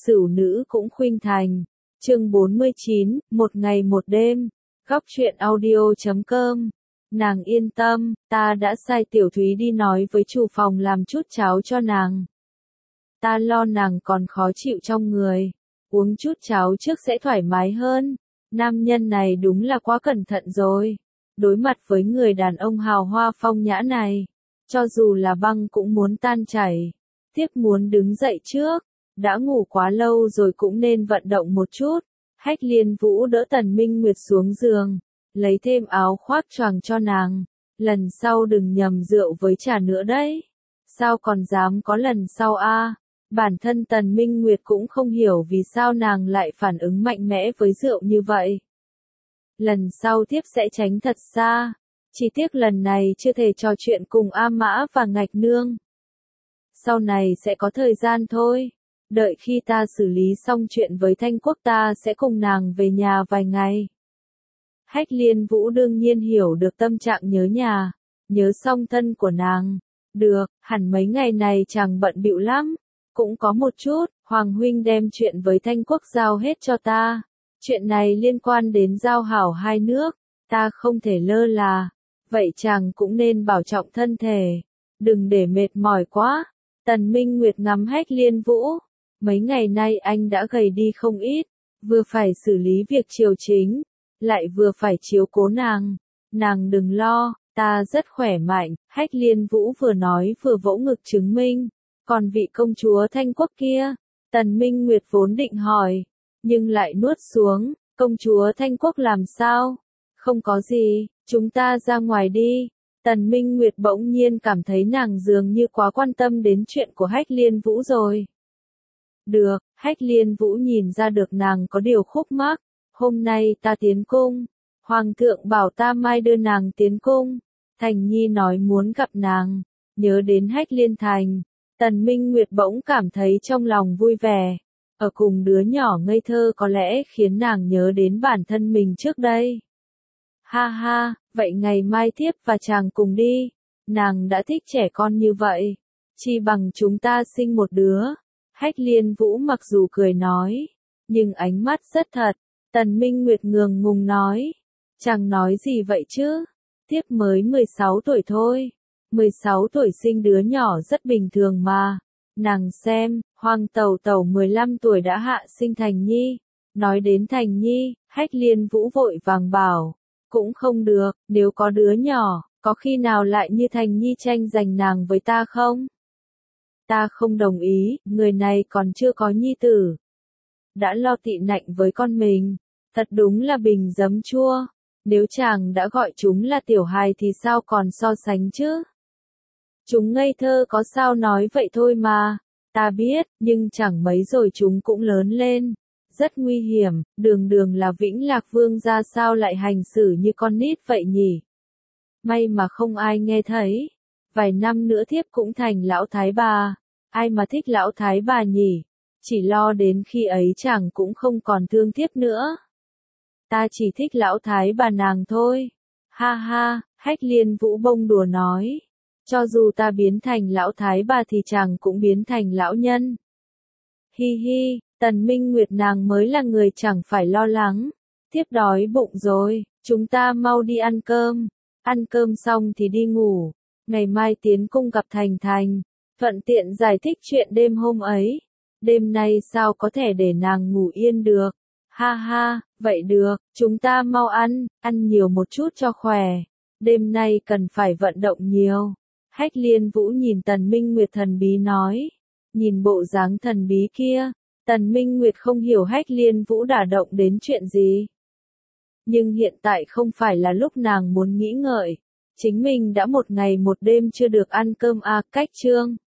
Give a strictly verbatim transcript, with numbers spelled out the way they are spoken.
Sửu nữ cũng khuynh thành. Chương bốn mươi chín, một ngày một đêm. Góc truyện audio chấm com. Nàng yên tâm, ta đã sai Tiểu Thúy đi nói với chủ phòng làm chút cháo cho nàng. Ta lo nàng còn khó chịu trong người, uống chút cháo trước sẽ thoải mái hơn. Nam nhân này đúng là quá cẩn thận rồi. Đối mặt với người đàn ông hào hoa phong nhã này, cho dù là băng cũng muốn tan chảy. Tiếp muốn đứng dậy trước, đã ngủ quá lâu rồi cũng nên vận động một chút. Hách Liên Vũ đỡ Tần Minh Nguyệt xuống giường, lấy thêm áo khoác choàng cho nàng. Lần sau đừng nhầm rượu với trà nữa đấy. Sao còn dám có lần sau a? À? Bản thân Tần Minh Nguyệt cũng không hiểu vì sao nàng lại phản ứng mạnh mẽ với rượu như vậy. Lần sau tiếp sẽ tránh thật xa. Chỉ tiếc lần này chưa thể trò chuyện cùng A Mã và Ngạch Nương. Sau này sẽ có thời gian thôi. Đợi khi ta xử lý xong chuyện với Thanh Quốc ta sẽ cùng nàng về nhà vài ngày. Hách Liên Vũ đương nhiên hiểu được tâm trạng nhớ nhà, nhớ song thân của nàng. Được, hẳn mấy ngày này chàng bận bịu lắm. Cũng có một chút, Hoàng huynh đem chuyện với Thanh Quốc giao hết cho ta. Chuyện này liên quan đến giao hảo hai nước, ta không thể lơ là. Vậy chàng cũng nên bảo trọng thân thể, đừng để mệt mỏi quá. Tần Minh Nguyệt ngắm Hách Liên Vũ. Mấy ngày nay anh đã gầy đi không ít, vừa phải xử lý việc triều chính, lại vừa phải chiếu cố nàng. Nàng đừng lo, ta rất khỏe mạnh, Hách Liên Vũ vừa nói vừa vỗ ngực chứng minh. Còn vị công chúa Thanh Quốc kia, Tần Minh Nguyệt vốn định hỏi, nhưng lại nuốt xuống, công chúa Thanh Quốc làm sao? Không có gì, chúng ta ra ngoài đi. Tần Minh Nguyệt bỗng nhiên cảm thấy nàng dường như quá quan tâm đến chuyện của Hách Liên Vũ rồi. Được, Hách Liên Vũ nhìn ra được nàng có điều khúc mắc. Hôm nay ta tiến cung, Hoàng thượng bảo ta mai đưa nàng tiến cung. Thành Nhi nói muốn gặp nàng, nhớ đến Hách Liên Thành. Tần Minh Nguyệt bỗng cảm thấy trong lòng vui vẻ. Ở cùng đứa nhỏ ngây thơ có lẽ khiến nàng nhớ đến bản thân mình trước đây. Ha ha, vậy ngày mai tiếp và chàng cùng đi. Nàng đã thích trẻ con như vậy. Chi bằng chúng ta sinh một đứa. Hách Liên Vũ mặc dù cười nói, nhưng ánh mắt rất thật. Tần Minh Nguyệt ngượng ngùng nói. Chàng nói gì vậy chứ? Tiếp mới mười sáu tuổi thôi. mười sáu tuổi sinh đứa nhỏ rất bình thường mà. Nàng xem, Hoàng tẩu tẩu mười lăm tuổi đã hạ sinh Thành Nhi. Nói đến Thành Nhi, Hách Liên Vũ vội vàng bảo. Cũng không được, nếu có đứa nhỏ, có khi nào lại như Thành Nhi tranh giành nàng với ta không? Ta không đồng ý, người này còn chưa có nhi tử. Đã lo tị nạnh với con mình, thật đúng là bình giấm chua. Nếu chàng đã gọi chúng là tiểu hài thì sao còn so sánh chứ? Chúng ngây thơ có sao nói vậy thôi mà. Ta biết, nhưng chẳng mấy rồi chúng cũng lớn lên. Rất nguy hiểm, đường đường là Vĩnh Lạc Vương ra sao lại hành xử như con nít vậy nhỉ? May mà không ai nghe thấy. Vài năm nữa thiếp cũng thành lão thái bà. Ai mà thích lão thái bà nhỉ? Chỉ lo đến khi ấy chàng cũng không còn thương thiếp nữa. Ta chỉ thích lão thái bà nàng thôi. Ha ha, Hách Liên Vũ bông đùa nói. Cho dù ta biến thành lão thái bà thì chàng cũng biến thành lão nhân. Hi hi, Tần Minh Nguyệt nàng mới là người chẳng phải lo lắng. Thiếp đói bụng rồi, chúng ta mau đi ăn cơm. Ăn cơm xong thì đi ngủ. Ngày mai tiến cung gặp Thành Thành. Thuận tiện giải thích chuyện đêm hôm ấy. Đêm nay sao có thể để nàng ngủ yên được. Ha ha, vậy được, chúng ta mau ăn, ăn nhiều một chút cho khỏe. Đêm nay cần phải vận động nhiều. Hách Liên Vũ nhìn Tần Minh Nguyệt thần bí nói. Nhìn bộ dáng thần bí kia, Tần Minh Nguyệt không hiểu Hách Liên Vũ đả động đến chuyện gì. Nhưng hiện tại không phải là lúc nàng muốn nghĩ ngợi. Chính mình đã một ngày một đêm chưa được ăn cơm a, cách chương.